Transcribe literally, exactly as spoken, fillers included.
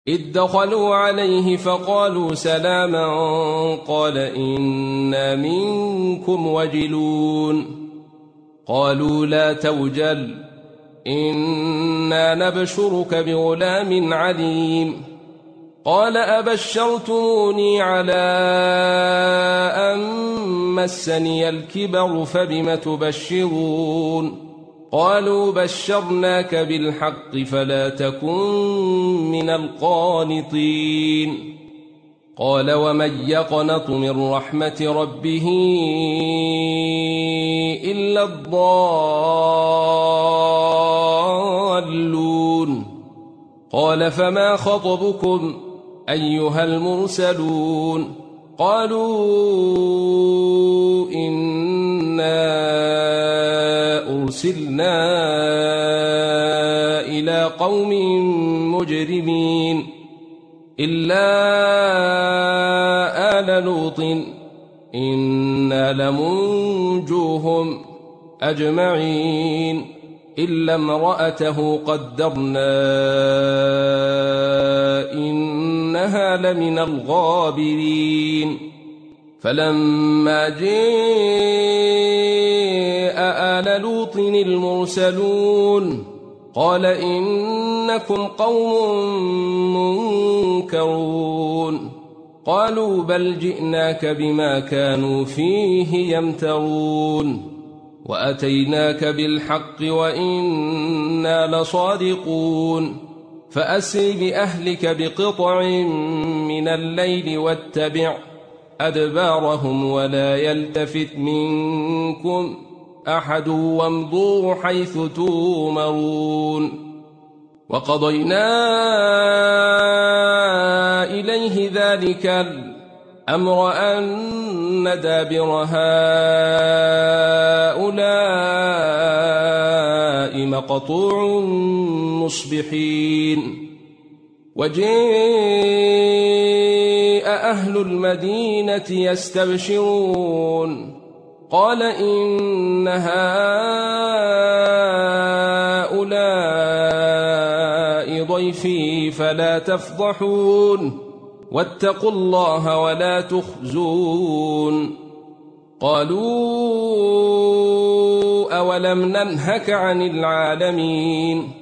إذ دخلوا عليه فقالوا سلاما قال إنا منكم وجلون قالوا لا توجل إنا نبشرك بغلام عليم قال أبشرتموني على أن مسني الكبر فبم تبشرون قالوا بشرناك بالحق فلا تكن من القانطين قال ومن يقنط من رحمة ربه إلا الضالون قال فما خطبكم أيها المرسلون قالوا إنا أرسلنا إلى قوم مجرمين إلا آل لوط إنا لمنجوهم أجمعين إلا امرأته قدرنا إنها لمن الغابرين فلما جاء آل لوط المرسلون قال إنكم قوم منكرون قالوا بل جئناك بما كانوا فيه يمترون وأتيناك بالحق وإنا لصادقون فأسر بأهلك بقطع من الليل واتبع أدبارهم ولا يلتفت منكم أحد وامضوا حيث تومرون وقضينا إليه ذلك الأمر أن دابر هؤلاء مقطوع مصبحين وجاء أهل المدينة يستبشرون قال إن هؤلاء ضيفي فلا تفضحون واتقوا الله ولا تخزون قالوا أولم ننهك عن العالمين